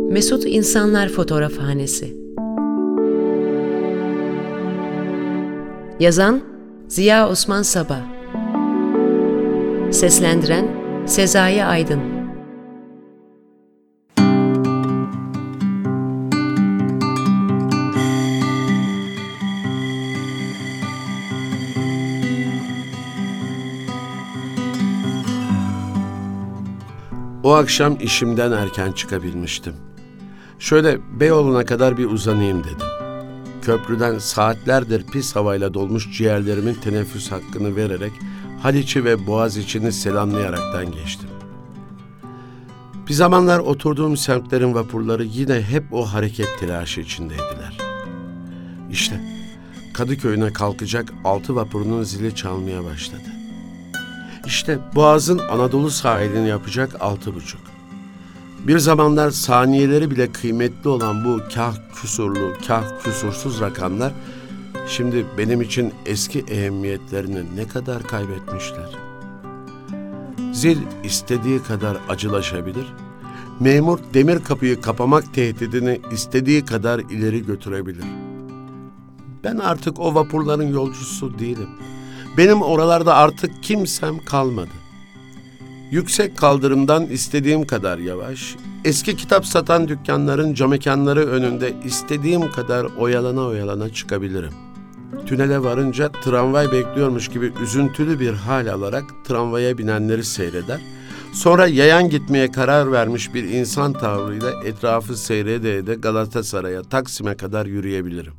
Mesut İnsanlar Fotoğrafhanesi. Yazan Ziya Osman Sabah. Seslendiren Sezai Aydın. O akşam işimden erken çıkabilmiştim. Şöyle Beyoğlu'na kadar bir uzanayım dedim. Köprüden saatlerdir pis havayla dolmuş ciğerlerimin teneffüs hakkını vererek Haliç'i ve Boğaziçi'ni selamlayaraktan geçtim. Bir zamanlar oturduğum semtlerin vapurları yine hep o hareket telaşı içindeydiler. İşte Kadıköy'üne kalkacak 6 vapurunun zili çalmaya başladı. İşte Boğaz'ın Anadolu sahilini yapacak 6.30. Bir zamanlar saniyeleri bile kıymetli olan bu kah küsurlu, kah küsursuz rakamlar şimdi benim için eski ehemmiyetlerini ne kadar kaybetmişler. Zil istediği kadar acılaşabilir, memur demir kapıyı kapamak tehdidini istediği kadar ileri götürebilir. Ben artık o vapurların yolcusu değilim. Benim oralarda artık kimsem kalmadı. Yüksek kaldırımdan istediğim kadar yavaş, eski kitap satan dükkanların camekanları önünde istediğim kadar oyalana çıkabilirim. Tünele varınca tramvay bekliyormuş gibi üzüntülü bir hal alarak tramvaya binenleri seyreder, sonra yayan gitmeye karar vermiş bir insan tavrıyla etrafı seyrede Galatasaray'a, Taksim'e kadar yürüyebilirim.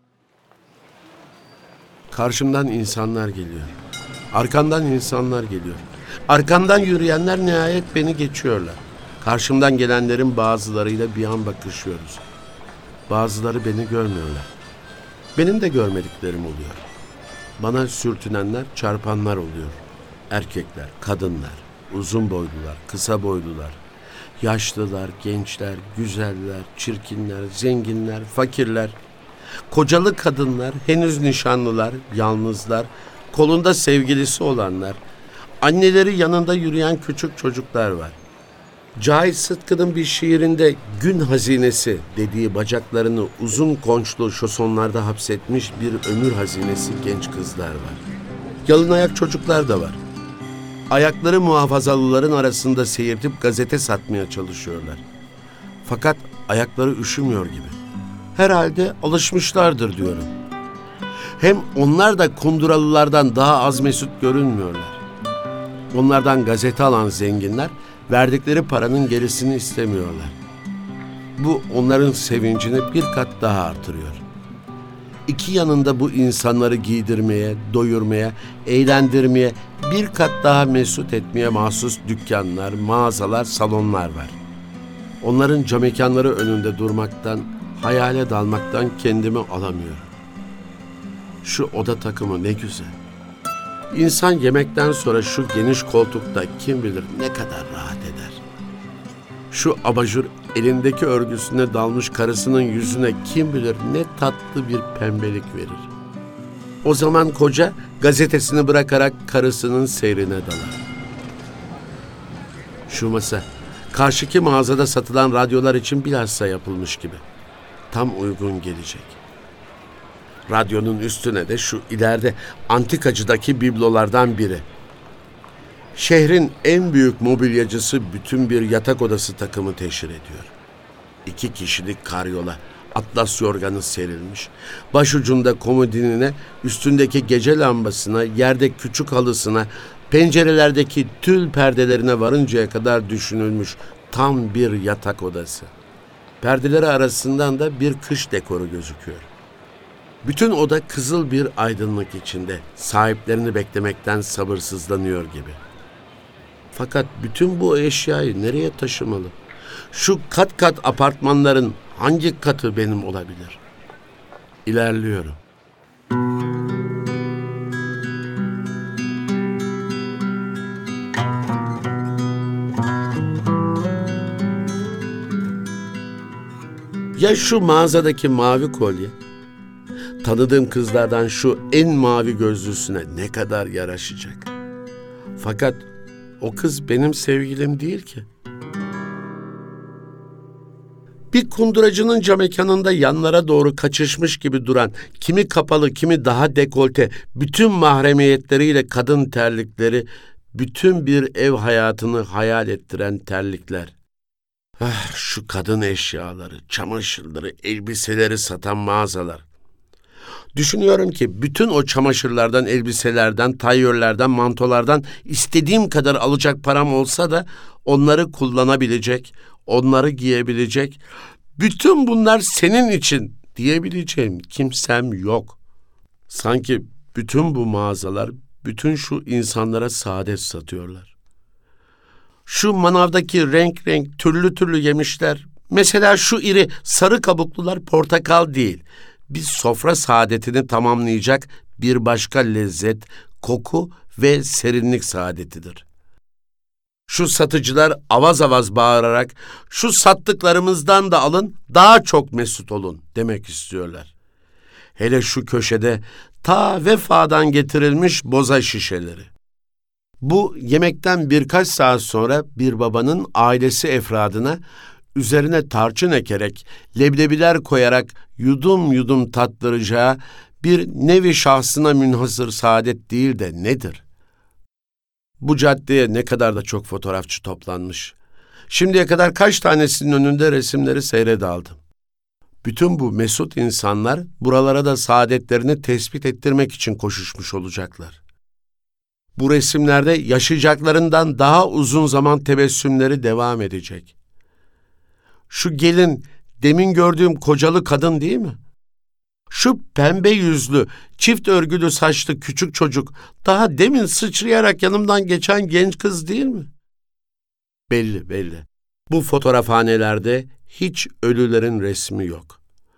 Karşımdan insanlar geliyor. Arkamdan insanlar geliyor. Arkamdan yürüyenler nihayet beni geçiyorlar. Karşımdan gelenlerin bazılarıyla bir an bakışıyoruz. Bazıları beni görmüyorlar. Benim de görmediklerim oluyor. Bana sürtünenler, çarpanlar oluyor. Erkekler, kadınlar, uzun boylular, kısa boylular, yaşlılar, gençler, güzeller, çirkinler, zenginler, fakirler, kocalı kadınlar, henüz nişanlılar, yalnızlar, kolunda sevgilisi olanlar, anneleri yanında yürüyen küçük çocuklar var. Cahit Sıtkı'nın bir şiirinde gün hazinesi dediği bacaklarını uzun konçlu şosonlarda hapsetmiş bir ömür hazinesi genç kızlar var. Yalın ayak çocuklar da var. Ayakları muhafazalıların arasında seyirtip gazete satmaya çalışıyorlar. Fakat ayakları üşümüyor gibi. Herhalde alışmışlardır diyorum. Hem onlar da kunduralılardan daha az mesut görünmüyorlar. Onlardan gazete alan zenginler verdikleri paranın gerisini istemiyorlar. Bu onların sevincini bir kat daha artırıyor. İki yanında bu insanları giydirmeye, doyurmaya, eğlendirmeye, bir kat daha mesut etmeye mahsus dükkanlar, mağazalar, salonlar var. Onların camekanları önünde durmaktan, hayale dalmaktan kendimi alamıyorum. Şu oda takımı ne güzel. İnsan yemekten sonra şu geniş koltukta kim bilir ne kadar rahat eder. Şu abajur elindeki örgüsüne dalmış karısının yüzüne kim bilir ne tatlı bir pembelik verir. O zaman koca gazetesini bırakarak karısının seyrine dalar. Şu masa karşıki mağazada satılan radyolar için bilhassa yapılmış gibi. Tam uygun gelecek. Radyonun üstüne de şu ileride antikacıdaki biblolardan biri. Şehrin en büyük mobilyacısı bütün bir yatak odası takımı teşhir ediyor. 2 kişilik karyola, atlas yorganı serilmiş. Başucunda komodinine, üstündeki gece lambasına, yerde küçük halısına, pencerelerdeki tül perdelerine varıncaya kadar düşünülmüş tam bir yatak odası. Perdeleri arasından da bir kış dekoru gözüküyor. Bütün oda kızıl bir aydınlık içinde, sahiplerini beklemekten sabırsızlanıyor gibi. Fakat bütün bu eşyayı nereye taşımalı? Şu kat kat apartmanların hangi katı benim olabilir? İlerliyorum. Ya şu mağazadaki mavi kolye? Tanıdığım kızlardan şu en mavi gözlüsüne ne kadar yaraşacak. Fakat o kız benim sevgilim değil ki. Bir kunduracının camekanında yanlara doğru kaçışmış gibi duran, kimi kapalı, kimi daha dekolte, bütün mahremiyetleriyle kadın terlikleri, bütün bir ev hayatını hayal ettiren terlikler. Şu kadın eşyaları, çamaşırları, elbiseleri satan mağazalar. Düşünüyorum ki bütün o çamaşırlardan, elbiselerden, tayyörlerden, mantolardan istediğim kadar alacak param olsa da onları kullanabilecek, onları giyebilecek, bütün bunlar senin için diyebileceğim kimsem yok. Sanki bütün bu mağazalar, bütün şu insanlara saadet satıyorlar. Şu manavdaki renk renk, türlü türlü yemişler, mesela şu iri sarı kabuklular portakal değil, bir sofra saadetini tamamlayacak bir başka lezzet, koku ve serinlik saadetidir. Şu satıcılar avaz avaz bağırarak, şu sattıklarımızdan da alın, daha çok mesut olun demek istiyorlar. Hele şu köşede ta Vefa'dan getirilmiş boza şişeleri. Bu yemekten birkaç saat sonra bir babanın ailesi efradına üzerine tarçın ekerek, leblebiler koyarak yudum yudum tattıracağı bir nevi şahsına münhasır saadet değil de nedir? Bu caddeye ne kadar da çok fotoğrafçı toplanmış. Şimdiye kadar kaç tanesinin önünde resimleri seyrede aldım. Bütün bu mesut insanlar buralara da saadetlerini tespit ettirmek için koşuşmuş olacaklar. Bu resimlerde yaşayacaklarından daha uzun zaman tebessümleri devam edecek. Şu gelin, demin gördüğüm kocalı kadın değil mi? Şu pembe yüzlü, çift örgülü saçlı küçük çocuk, daha demin sıçrayarak yanımdan geçen genç kız değil mi? Belli, belli. Bu fotoğrafhanelerde hiç ölülerin resmi yok.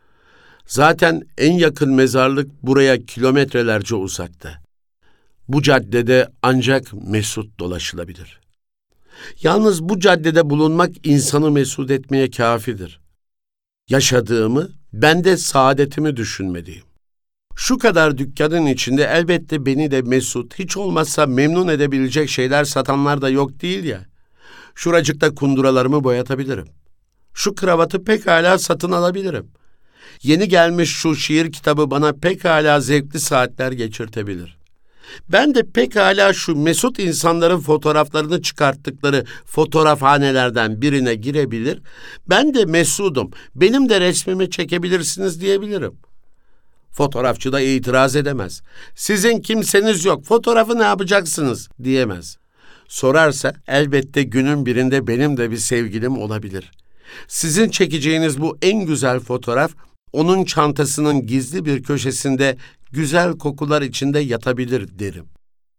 Zaten en yakın mezarlık buraya kilometrelerce uzakta. Bu caddede ancak mesut dolaşılabilir. Yalnız bu caddede bulunmak insanı mesut etmeye kafidir. Yaşadığımı, ben de saadetimi düşünmeliyim. Şu kadar dükkanın içinde elbette beni de mesut, hiç olmazsa memnun edebilecek şeyler satanlar da yok değil ya. Şuracıkta kunduralarımı boyatabilirim. Şu kravatı pekala satın alabilirim. Yeni gelmiş şu şiir kitabı bana pekala zevkli saatler geçirtebilir. Ben de pekala şu mesut insanların fotoğraflarını çıkarttıkları fotoğrafhanelerden birine girebilir, ben de mesudum, benim de resmimi çekebilirsiniz diyebilirim. Fotoğrafçı da itiraz edemez. Sizin kimseniz yok, fotoğrafı ne yapacaksınız diyemez. Sorarsa elbette günün birinde benim de bir sevgilim olabilir. Sizin çekeceğiniz bu en güzel fotoğraf, onun çantasının gizli bir köşesinde güzel kokular içinde yatabilir derim.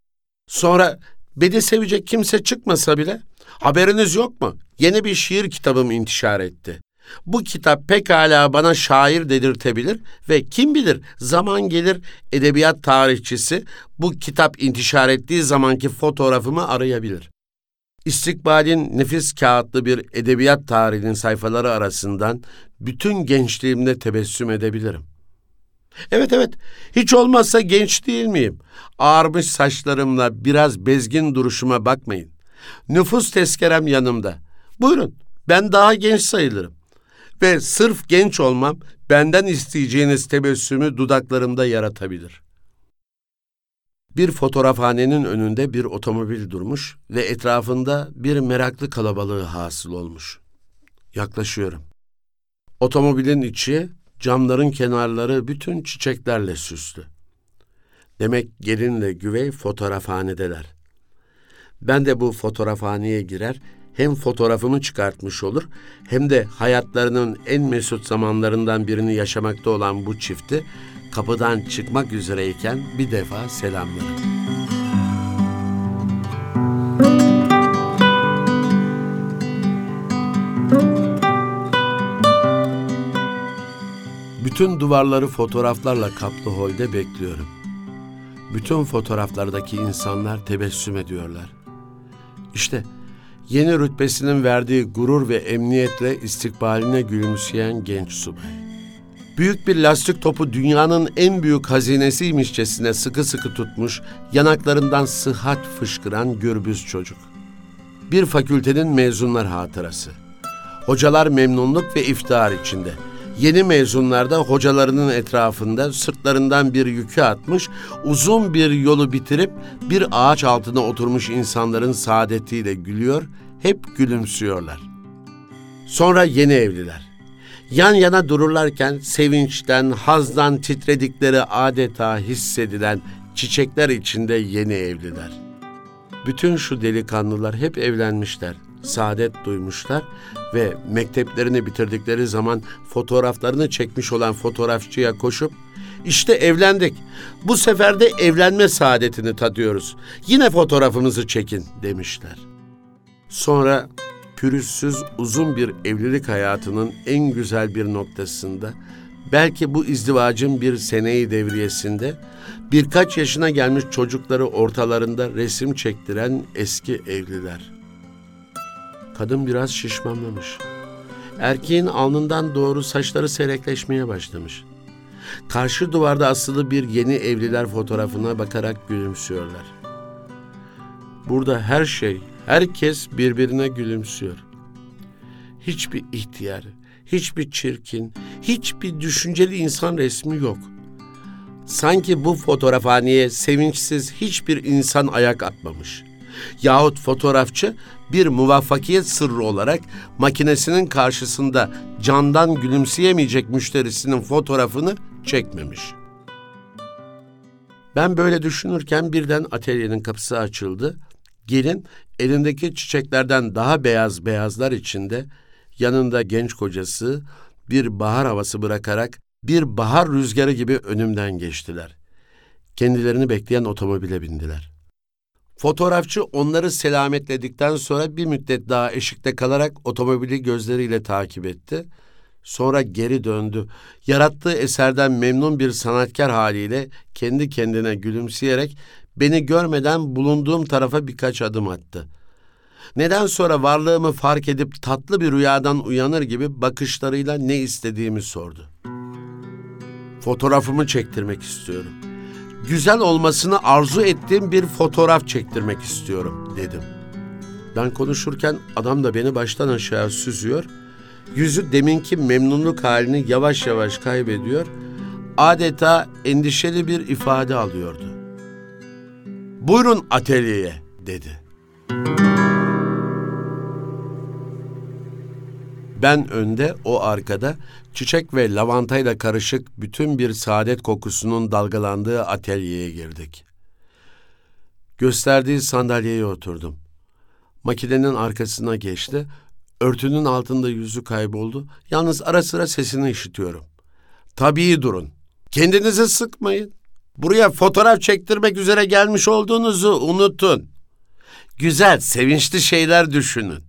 Sonra beni sevecek kimse çıkmasa bile, haberiniz yok mu? Yeni bir şiir kitabım intişar etti. Bu kitap pekala bana şair dedirtebilir ve kim bilir zaman gelir edebiyat tarihçisi bu kitap intişar ettiği zamanki fotoğrafımı arayabilir. İstikbalin nefis kağıtlı bir edebiyat tarihinin sayfaları arasından bütün gençliğimde tebessüm edebilirim. Evet, hiç olmazsa genç değil miyim? Ağarmış saçlarımla biraz bezgin duruşuma bakmayın. Nüfus tezkerem yanımda. Buyurun, ben daha genç sayılırım. Ve sırf genç olmam, benden isteyeceğiniz tebessümü dudaklarımda yaratabilir. Bir fotoğrafhanenin önünde bir otomobil durmuş ve etrafında bir meraklı kalabalığı hasıl olmuş. Yaklaşıyorum. Otomobilin içi, camların kenarları bütün çiçeklerle süslü. Demek gelinle güvey fotoğrafhanedeler. Ben de bu fotoğrafhaneye girer, hem fotoğrafımı çıkartmış olur, hem de hayatlarının en mesut zamanlarından birini yaşamakta olan bu çifti kapıdan çıkmak üzereyken bir defa selamlarım. Bütün duvarları fotoğraflarla kaplı holde bekliyorum. Bütün fotoğraflardaki insanlar tebessüm ediyorlar. İşte yeni rütbesinin verdiği gurur ve emniyetle istikbaline gülümseyen genç subay. Büyük bir lastik topu dünyanın en büyük hazinesiymişçesine sıkı sıkı tutmuş, yanaklarından sıhhat fışkıran gürbüz çocuk. Bir fakültenin mezunlar hatırası. Hocalar memnunluk ve iftihar içinde. Yeni mezunlar da hocalarının etrafında sırtlarından bir yükü atmış, uzun bir yolu bitirip bir ağaç altına oturmuş insanların saadetiyle gülüyor, hep gülümsüyorlar. Sonra yeni evliler. Yan yana dururlarken sevinçten, hazdan titredikleri adeta hissedilen çiçekler içinde yeni evliler. Bütün şu delikanlılar hep evlenmişler, saadet duymuşlar ve mekteplerini bitirdikleri zaman fotoğraflarını çekmiş olan fotoğrafçıya koşup "İşte evlendik, bu sefer de evlenme saadetini tadıyoruz, yine fotoğrafımızı çekin" demişler. Sonra pürüzsüz uzun bir evlilik hayatının en güzel bir noktasında, belki bu izdivacın bir seneyi devriyesinde, birkaç yaşına gelmiş çocukları ortalarında resim çektiren eski evliler. Kadın biraz şişmanlamış. Erkeğin alnından doğru saçları seyrekleşmeye başlamış. Karşı duvarda asılı bir yeni evliler fotoğrafına bakarak gülümsüyorlar. Burada her şey, herkes birbirine gülümsüyor. Hiçbir ihtiyar, hiçbir çirkin, hiçbir düşünceli insan resmi yok. Sanki bu fotoğrafhaneye sevinçsiz hiçbir insan ayak atmamış. Yahut fotoğrafçı bir muvaffakiyet sırrı olarak makinesinin karşısında candan gülümseyemeyecek müşterisinin fotoğrafını çekmemiş. Ben böyle düşünürken birden atölyenin kapısı açıldı. Gelin elindeki çiçeklerden daha beyazlar içinde, yanında genç kocası bir bahar havası bırakarak bir bahar rüzgarı gibi önümden geçtiler. Kendilerini bekleyen otomobile bindiler. Fotoğrafçı onları selametledikten sonra bir müddet daha eşikte kalarak otomobili gözleriyle takip etti. Sonra geri döndü. Yarattığı eserden memnun bir sanatkar haliyle kendi kendine gülümseyerek beni görmeden bulunduğum tarafa birkaç adım attı. Neden sonra varlığımı fark edip tatlı bir rüyadan uyanır gibi bakışlarıyla ne istediğimi sordu. Fotoğrafımı çektirmek istiyorum. Güzel olmasını arzu ettiğim bir fotoğraf çektirmek istiyorum dedim. Ben konuşurken adam da beni baştan aşağı süzüyor, yüzü deminki memnunluk halini yavaş yavaş kaybediyor, adeta endişeli bir ifade alıyordu. "Buyurun atölyeye," dedi. Ben önde, o arkada, çiçek ve lavantayla karışık bütün bir saadet kokusunun dalgalandığı atölyeye girdik. Gösterdiği sandalyeye oturdum. Makinenin arkasına geçti, örtünün altında yüzü kayboldu, yalnız ara sıra sesini işitiyorum. "Tabii durun, kendinizi sıkmayın. Buraya fotoğraf çektirmek üzere gelmiş olduğunuzu unutun. Güzel, sevinçli şeyler düşünün."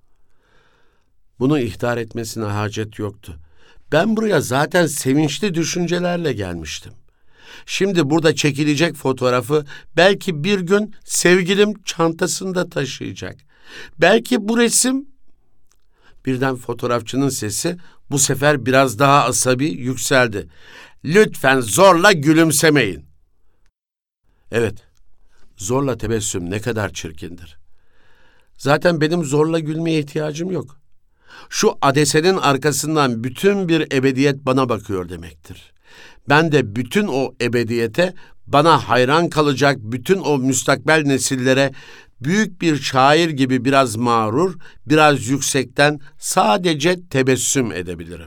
Bunu ihtar etmesine hacet yoktu. Ben buraya zaten sevinçli düşüncelerle gelmiştim. Şimdi burada çekilecek fotoğrafı belki bir gün sevgilim çantasında taşıyacak. Belki bu resim... Birden fotoğrafçının sesi bu sefer biraz daha asabi yükseldi. "Lütfen zorla gülümsemeyin." Evet, zorla tebessüm ne kadar çirkindir. Zaten benim zorla gülmeye ihtiyacım yok. Şu adesenin arkasından bütün bir ebediyet bana bakıyor demektir. Ben de bütün o ebediyete, bana hayran kalacak bütün o müstakbel nesillere büyük bir şair gibi biraz mağrur, biraz yüksekten sadece tebessüm edebilirim.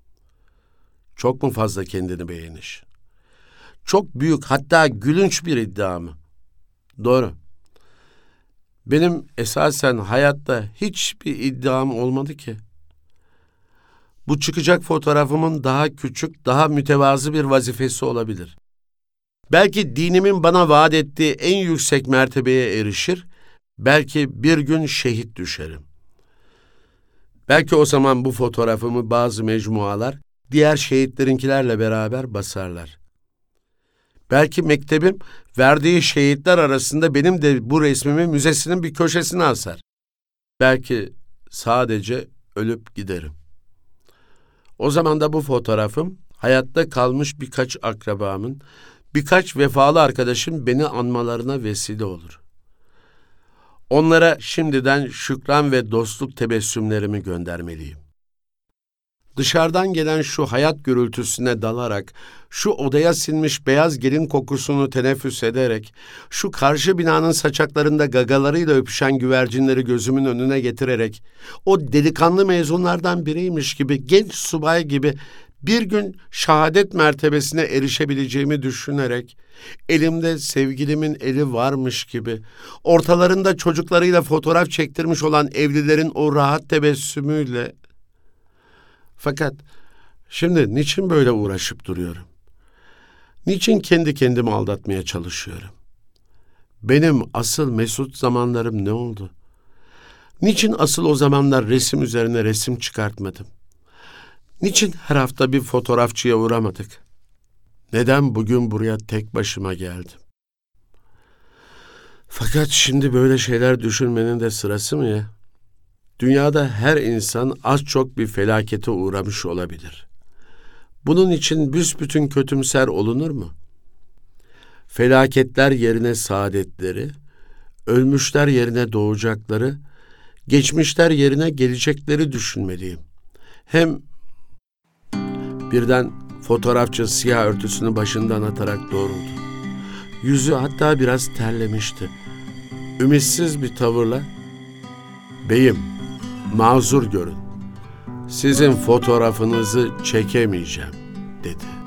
Çok mu fazla kendini beğeniş? Çok büyük, hatta gülünç bir iddia mı? Doğru. Benim esasen hayatta hiçbir iddiam olmadı ki. Bu çıkacak fotoğrafımın daha küçük, daha mütevazı bir vazifesi olabilir. Belki dinimin bana vaat ettiği en yüksek mertebeye erişir, belki bir gün şehit düşerim. Belki o zaman bu fotoğrafımı bazı mecmualar, diğer şehitlerinkilerle beraber basarlar. Belki mektebim verdiği şehitler arasında benim de bu resmimi müzesinin bir köşesine asar. Belki sadece ölüp giderim. O zaman da bu fotoğrafım hayatta kalmış birkaç akrabamın, birkaç vefalı arkadaşım beni anmalarına vesile olur. Onlara şimdiden şükran ve dostluk tebessümlerimi göndermeliyim. Dışarıdan gelen şu hayat gürültüsüne dalarak, şu odaya sinmiş beyaz gelin kokusunu teneffüs ederek, şu karşı binanın saçaklarında gagalarıyla öpüşen güvercinleri gözümün önüne getirerek, o delikanlı mezunlardan biriymiş gibi, genç subay gibi bir gün şehadet mertebesine erişebileceğimi düşünerek, elimde sevgilimin eli varmış gibi, ortalarında çocuklarıyla fotoğraf çektirmiş olan evlilerin o rahat tebessümüyle... Fakat şimdi niçin böyle uğraşıp duruyorum? Niçin kendi kendimi aldatmaya çalışıyorum? Benim asıl mesut zamanlarım ne oldu? Niçin asıl o zamanlar resim üzerine resim çıkartmadım? Niçin her hafta bir fotoğrafçıya uğramadık? Neden bugün buraya tek başıma geldim? Fakat şimdi böyle şeyler düşünmenin de sırası mı ya? Dünyada her insan az çok bir felakete uğramış olabilir. Bunun için büsbütün kötümser olunur mu? Felaketler yerine saadetleri, ölmüşler yerine doğacakları, geçmişler yerine gelecekleri düşünmeliyim. Hem birden fotoğrafçı siyah örtüsünü başından atarak doğruldu. Yüzü hatta biraz terlemişti. Ümitsiz bir tavırla, "Beyim, mazur görün. Sizin fotoğrafınızı çekemeyeceğim," dedi.